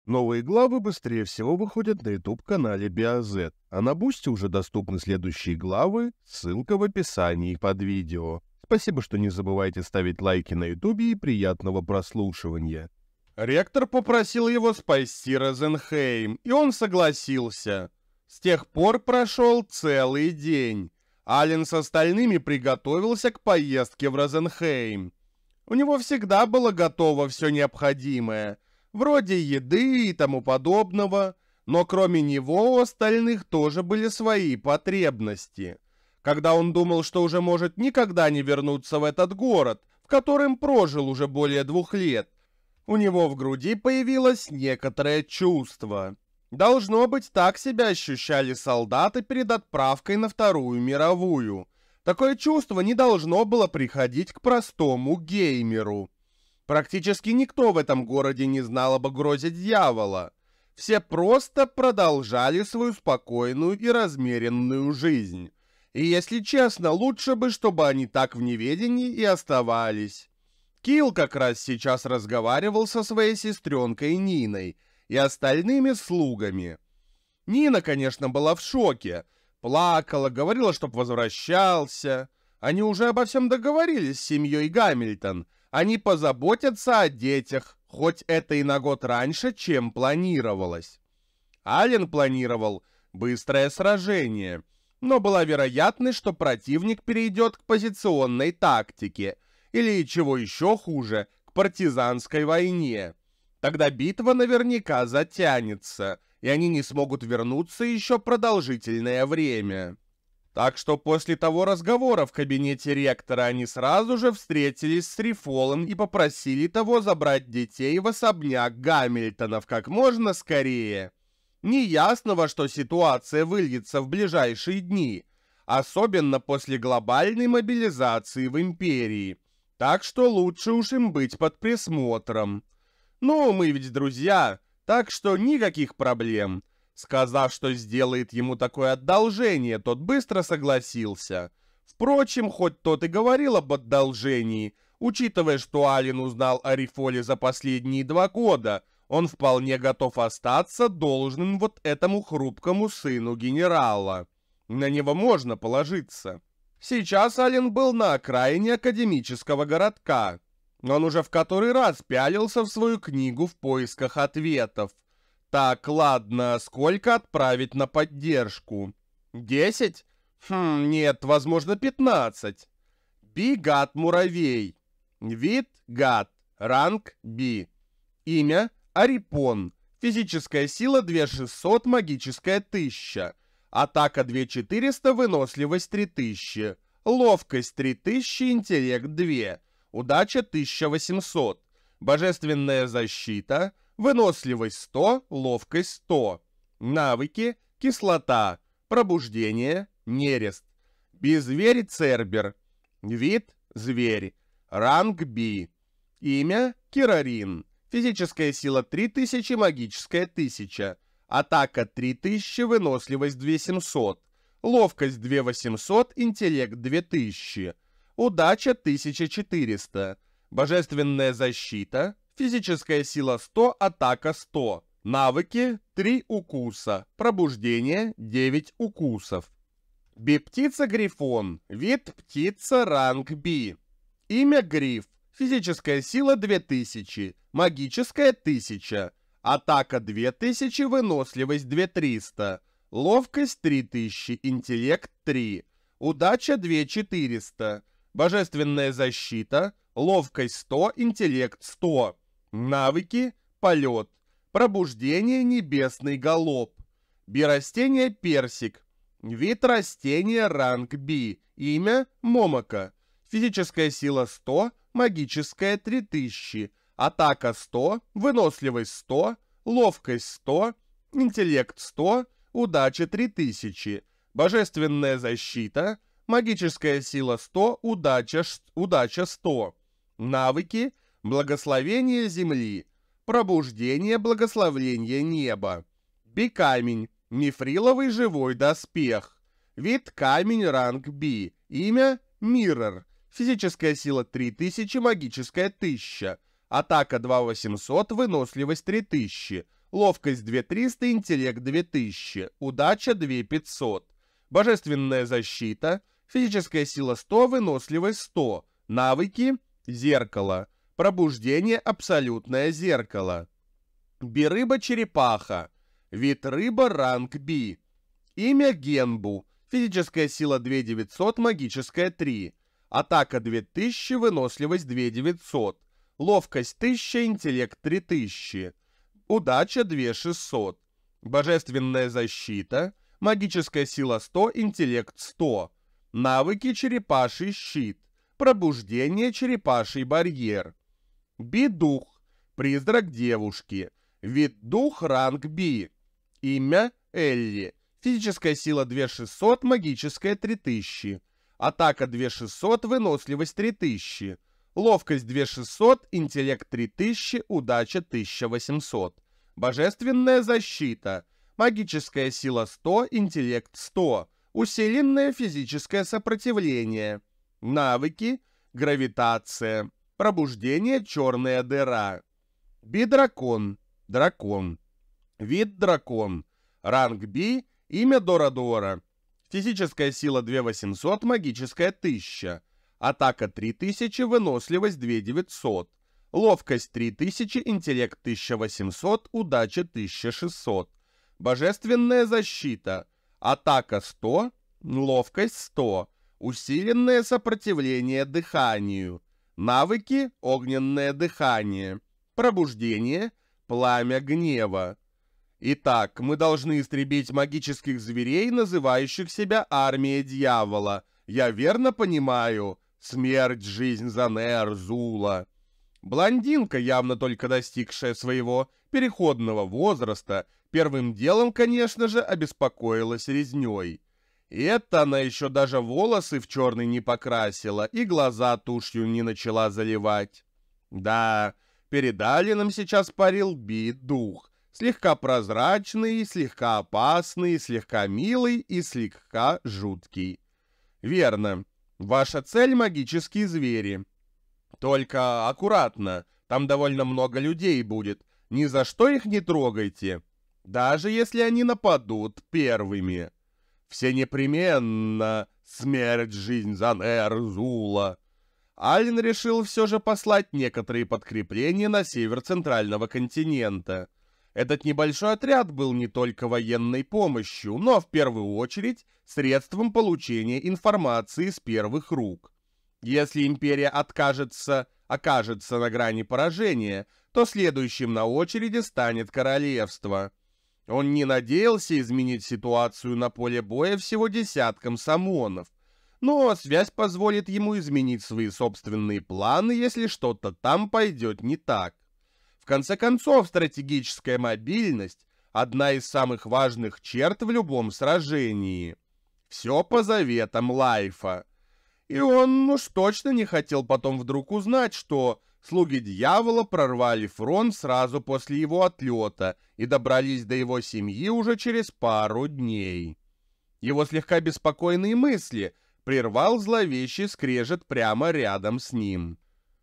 Новые главы быстрее всего выходят на YouTube-канале BioZ, а на Бусти уже доступны следующие главы, ссылка в описании под видео. Спасибо, что не забывайте ставить лайки на YouTube и приятного прослушивания. Ректор попросил его спасти Розенхейм, и он согласился. С тех пор прошел целый день. Ален с остальными приготовился к поездке в Розенхейм. У него всегда было готово все необходимое, вроде еды и тому подобного, но кроме него у остальных тоже были свои потребности. Когда он думал, что уже может никогда не вернуться в этот город, в котором прожил уже более 2 лет, у него в груди появилось некоторое чувство. Должно быть, так себя ощущали солдаты перед отправкой на Вторую мировую. Такое чувство не должно было приходить к простому геймеру. Практически никто в этом городе не знал об угрозе дьявола. Все просто продолжали свою спокойную и размеренную жизнь. И если честно, лучше бы, чтобы они так в неведении и оставались. Килл как раз сейчас разговаривал со своей сестренкой Ниной и остальными слугами. Нина, конечно, была в шоке. Плакала, говорила, чтоб возвращался. Они уже обо всем договорились с семьей Гамильтон. Они позаботятся о детях, хоть это и на год раньше, чем планировалось. Ален планировал быстрое сражение, но была вероятность, что противник перейдет к позиционной тактике, или, чего еще хуже, к партизанской войне. Тогда битва наверняка затянется, и они не смогут вернуться еще продолжительное время. Так что после того разговора в кабинете ректора они сразу же встретились с Рифолом и попросили того забрать детей в особняк Гамильтонов как можно скорее. Неясно, во что ситуация выльется в ближайшие дни, особенно после глобальной мобилизации в Империи, так что лучше уж им быть под присмотром. Ну, мы ведь друзья, так что никаких проблем. Сказав, что сделает ему такое одолжение, тот быстро согласился. Впрочем, хоть тот и говорил об одолжении, учитывая, что Ален узнал о Рифоле за последние 2 года, он вполне готов остаться должным вот этому хрупкому сыну генерала. На него можно положиться. Сейчас Ален был на окраине академического городка. Он уже в который раз пялился в свою книгу в поисках ответов. Так, ладно, сколько отправить на поддержку? 10? Нет, возможно, 15. Би-гад муравей. Вид — гад. Ранг — би. Имя — Арипон. Физическая сила — 2600, магическая — 1000. Атака — 2400, выносливость — 3000. Ловкость — 3000, интеллект — 2. Удача — 1800. Божественная защита — выносливость 100, ловкость 100. Навыки: кислота, пробуждение, нерест. Беззверь Цербер. Вид — зверь. Ранг би. Имя — Кирарин. Физическая сила — 3000, магическая — 1000. Атака — 3000, выносливость — 2700. Ловкость — 2800, интеллект — 2000. Удача — 1400. Божественная защита. Физическая сила 100, атака 100. Навыки: 3 укуса. Пробуждение: 9 укусов. Би-птица Грифон. Вид — птица, ранг би. Имя — Гриф. Физическая сила — 2000. Магическая — 1000. Атака — 2000, выносливость — 2300. Ловкость — 3000, интеллект — 3. Удача — 2400. Божественная защита. Ловкость 100, интеллект 100. Навыки: полет. Пробуждение — небесный галоп. Би-растение персик. Вид растения, ранг би. Имя — Момока. Физическая сила 100, магическая — 3000. Атака 100, выносливость 100, ловкость 100, интеллект 100, удача 3000. Божественная защита. Магическая сила 100, удача 100. Навыки: благословение земли. Пробуждение, благословение неба. Би-камень. Мифриловый живой доспех. Вид — камень, ранг би. Имя — Миррор. Физическая сила 3000, магическая 1000. Атака 2800, выносливость 3000. ловкость 2300, интеллект 2000, удача 2500, божественная защита, физическая сила 100, выносливость 100, навыки зеркало, пробуждение абсолютное зеркало. Birыба-черепаха, вид рыба ранг B, имя Генбу, физическая сила 2900, магическая 3, атака 2000, выносливость 2900, ловкость 1000, интеллект 3000, удача 2600, божественная защита, магическая сила 100, интеллект 100, навыки черепаший щит, пробуждение черепаший барьер. Би-дух, призрак девушки, вид дух ранг B, имя Элли, физическая сила 2600, магическая 3000, атака 2600, выносливость 3000, ловкость 2600, интеллект 3000, удача 1800, божественная защита, магическая сила 100, интеллект 100, усиленное физическое сопротивление, навыки, гравитация, пробуждение черная дыра. Би-дракон, дракон, вид дракон, ранг B, имя Дора-Дора, физическая сила 2800, магическая 1000, атака 3000, выносливость 2900, ловкость 3000, интеллект 1800, удача 1600, божественная защита, атака 100, ловкость 100, усиленное сопротивление дыханию, навыки огненное дыхание, пробуждение, пламя гнева. Итак, мы должны истребить магических зверей, называющих себя армией дьявола. Я верно понимаю? Смерть, жизнь Занер, Зула. Блондинка, явно только достигшая своего переходного возраста, первым делом, конечно же, обеспокоилась резней. И это она еще даже волосы в черный не покрасила и глаза тушью не начала заливать. Да, перед Алином сейчас парил Би-дух. Слегка прозрачный, слегка опасный, слегка милый и слегка жуткий. Верно, ваша цель — магические звери. Только аккуратно, там довольно много людей будет. Ни за что их не трогайте, даже если они нападут первыми. Все непременно смерть, жизнь Занер, Зула. Ален решил все же послать некоторые подкрепления на север центрального континента. Этот небольшой отряд был не только военной помощью, но в первую очередь средством получения информации с первых рук. Если империя окажется на грани поражения, то следующим на очереди станет королевство. Он не надеялся изменить ситуацию на поле боя всего десятком самонов, но связь позволит ему изменить свои собственные планы, если что-то там пойдет не так. В конце концов, стратегическая мобильность – одна из самых важных черт в любом сражении. Все по заветам Лайфа. И он уж точно не хотел потом вдруг узнать, что слуги дьявола прорвали фронт сразу после его отлета и добрались до его семьи уже через пару дней. Его слегка беспокойные мысли прервал зловещий скрежет прямо рядом с ним.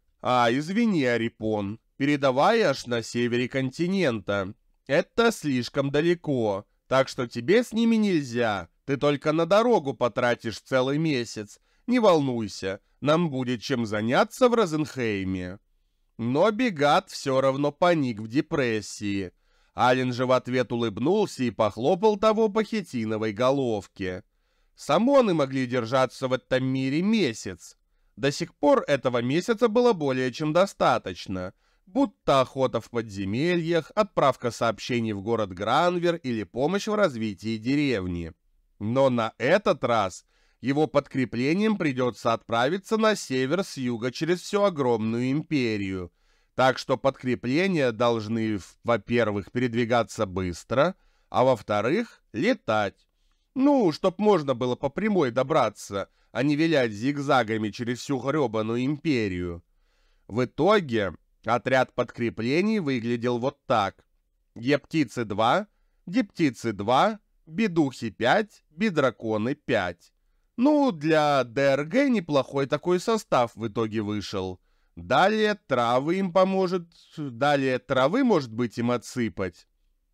Извини, Арипон, передавай аж на севере континента. Это слишком далеко, так что тебе с ними нельзя. Ты только на дорогу потратишь целый месяц. Не волнуйся, нам будет чем заняться в Розенхейме». Но Бегат все равно паник в депрессии. Ален же в ответ улыбнулся и похлопал того по хитиновой головке. Самоны могли держаться в этом мире месяц. До сих пор этого месяца было более чем достаточно. Будто охота в подземельях, отправка сообщений в город Гранвер или помощь в развитии деревни. Но на этот раз его подкреплением придется отправиться на север с юга через всю огромную империю. Так что подкрепления должны, во-первых, передвигаться быстро, а во-вторых, летать. Ну, чтоб можно было по прямой добраться, а не вилять зигзагами через всю гребаную империю. В итоге отряд подкреплений выглядел вот так. Ептицы 2, Диптицы 2, Бедухи 5, Бидраконы 5. Ну, для ДРГ неплохой такой состав в итоге вышел. Далее травы, может быть, им отсыпать.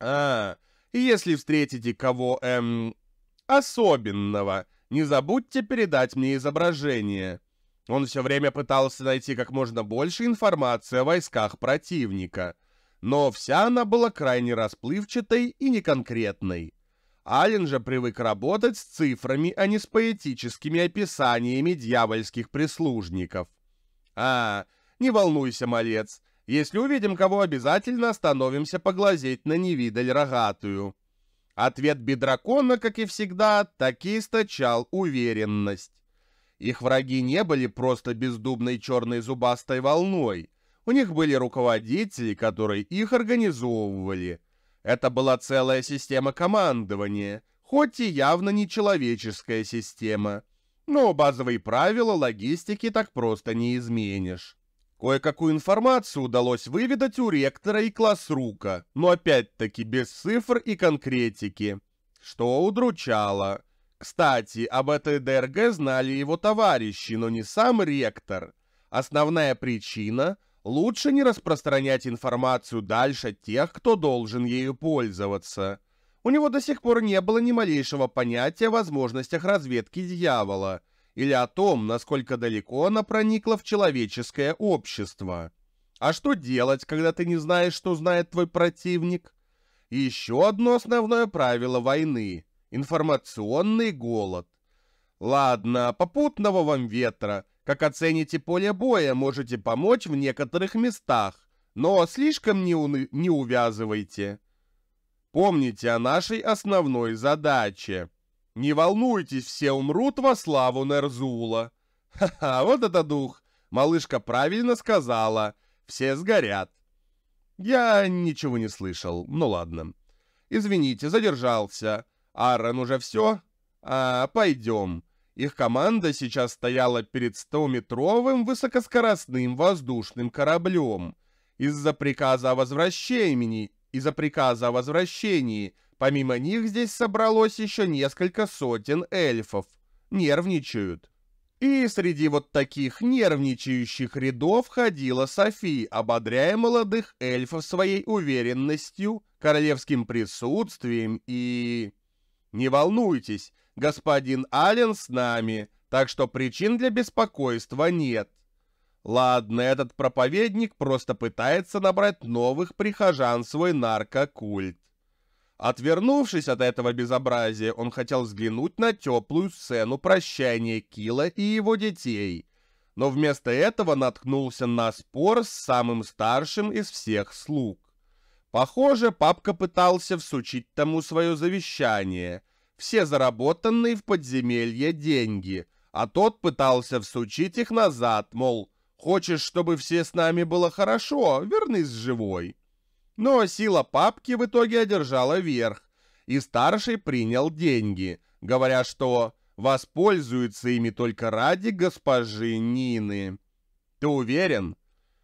И если встретите кого, особенного, не забудьте передать мне изображение. Он все время пытался найти как можно больше информации о войсках противника, но вся она была крайне расплывчатой и неконкретной. Ален же привык работать с цифрами, а не с поэтическими описаниями дьявольских прислужников. Не волнуйся, малец. Если увидим кого, обязательно остановимся поглазеть на невидаль рогатую. Ответ Бидракона, как и всегда, таки источал уверенность. Их враги не были просто бездумной черной зубастой волной. У них были руководители, которые их организовывали. Это была целая система командования, хоть и явно не человеческая система. Но базовые правила логистики так просто не изменишь. Кое-какую информацию удалось выведать у ректора и классрука, но опять-таки без цифр и конкретики, что удручало. Кстати, об этой ДРГ знали его товарищи, но не сам ректор. Основная причина — лучше не распространять информацию дальше тех, кто должен ею пользоваться. У него до сих пор не было ни малейшего понятия о возможностях разведки дьявола или о том, насколько далеко она проникла в человеческое общество. А что делать, когда ты не знаешь, что знает твой противник? И еще одно основное правило войны — информационный голод. Ладно, попутного вам ветра. Как оцените поле боя, можете помочь в некоторых местах, но слишком не увязывайте. Помните о нашей основной задаче. Не волнуйтесь, все умрут во славу Нерзула. Ха-ха, вот это дух. Малышка правильно сказала. Все сгорят. Я ничего не слышал. Ну ладно. Извините, задержался. Аарон, уже все? Пойдем. Их команда сейчас стояла перед 100-метровым высокоскоростным воздушным кораблем. Из-за приказа о возвращении, помимо них здесь собралось еще несколько сотен эльфов. Нервничают. И среди вот таких нервничающих рядов ходила Софи, ободряя молодых эльфов своей уверенностью, королевским присутствием и... Не волнуйтесь, господин Ален с нами, так что причин для беспокойства нет. Ладно, этот проповедник просто пытается набрать новых прихожан в свой наркокульт. Отвернувшись от этого безобразия, он хотел взглянуть на теплую сцену прощания Кила и его детей, но вместо этого наткнулся на спор с самым старшим из всех слуг. Похоже, папка пытался всучить тому свое завещание, все заработанные в подземелье деньги, а тот пытался всучить их назад, мол, хочешь, чтобы все с нами было хорошо, вернись живой. Но сила папки в итоге одержала верх, и старший принял деньги, говоря, что воспользуется ими только ради госпожи Нины. Ты уверен?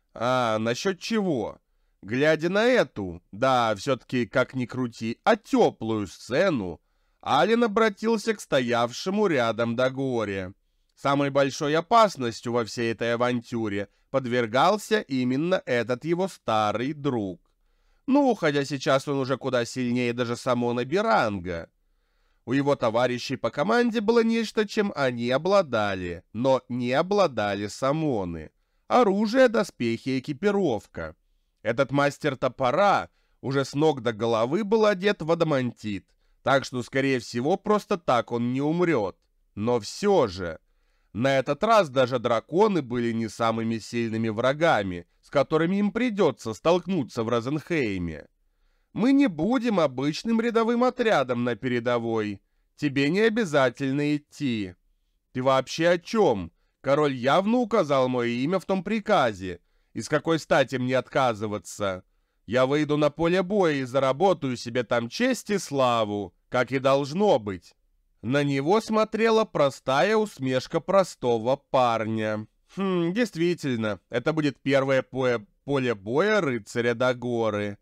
Насчет чего? Глядя на эту, да, все-таки, как ни крути, теплую сцену, Ален обратился к стоявшему рядом Дагоре. Самой большой опасностью во всей этой авантюре подвергался именно этот его старый друг. Ну, хотя сейчас он уже куда сильнее даже Самона Биранга. У его товарищей по команде было нечто, чем они обладали, но не обладали Самоны. Оружие, доспехи, экипировка. Этот мастер топора уже с ног до головы был одет в адамантит, так что, скорее всего, просто так он не умрет. Но все же, на этот раз даже драконы были не самыми сильными врагами, с которыми им придется столкнуться в Розенхейме. Мы не будем обычным рядовым отрядом на передовой. Тебе не обязательно идти. Ты вообще о чем? Король явно указал мое имя в том приказе. И с какой стати мне отказываться? Я выйду на поле боя и заработаю себе там честь и славу, как и должно быть. На него смотрела простая усмешка простого парня. Действительно, это будет первое поле боя рыцаря Дагоры.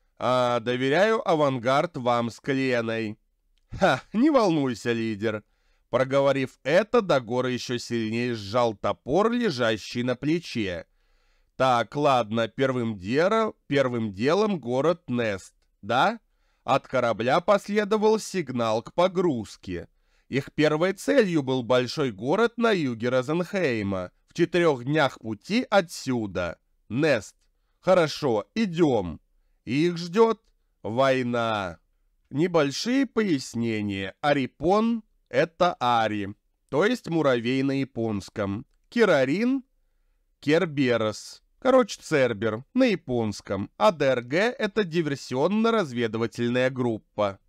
Доверяю авангард вам с Кленой. Не волнуйся, лидер. Проговорив это, Дагора еще сильнее сжал топор, лежащий на плече. Так, ладно, первым делом город Нест, да? От корабля последовал сигнал к погрузке. Их первой целью был большой город на юге Розенхейма, в 4 днях пути отсюда. Нест. Хорошо, идем. Их ждет война. Небольшие пояснения. Арипон — это Ари, то есть муравей на японском. Керарин — Керберос, короче, Цербер на японском. А ДРГ — это диверсионно-разведывательная группа.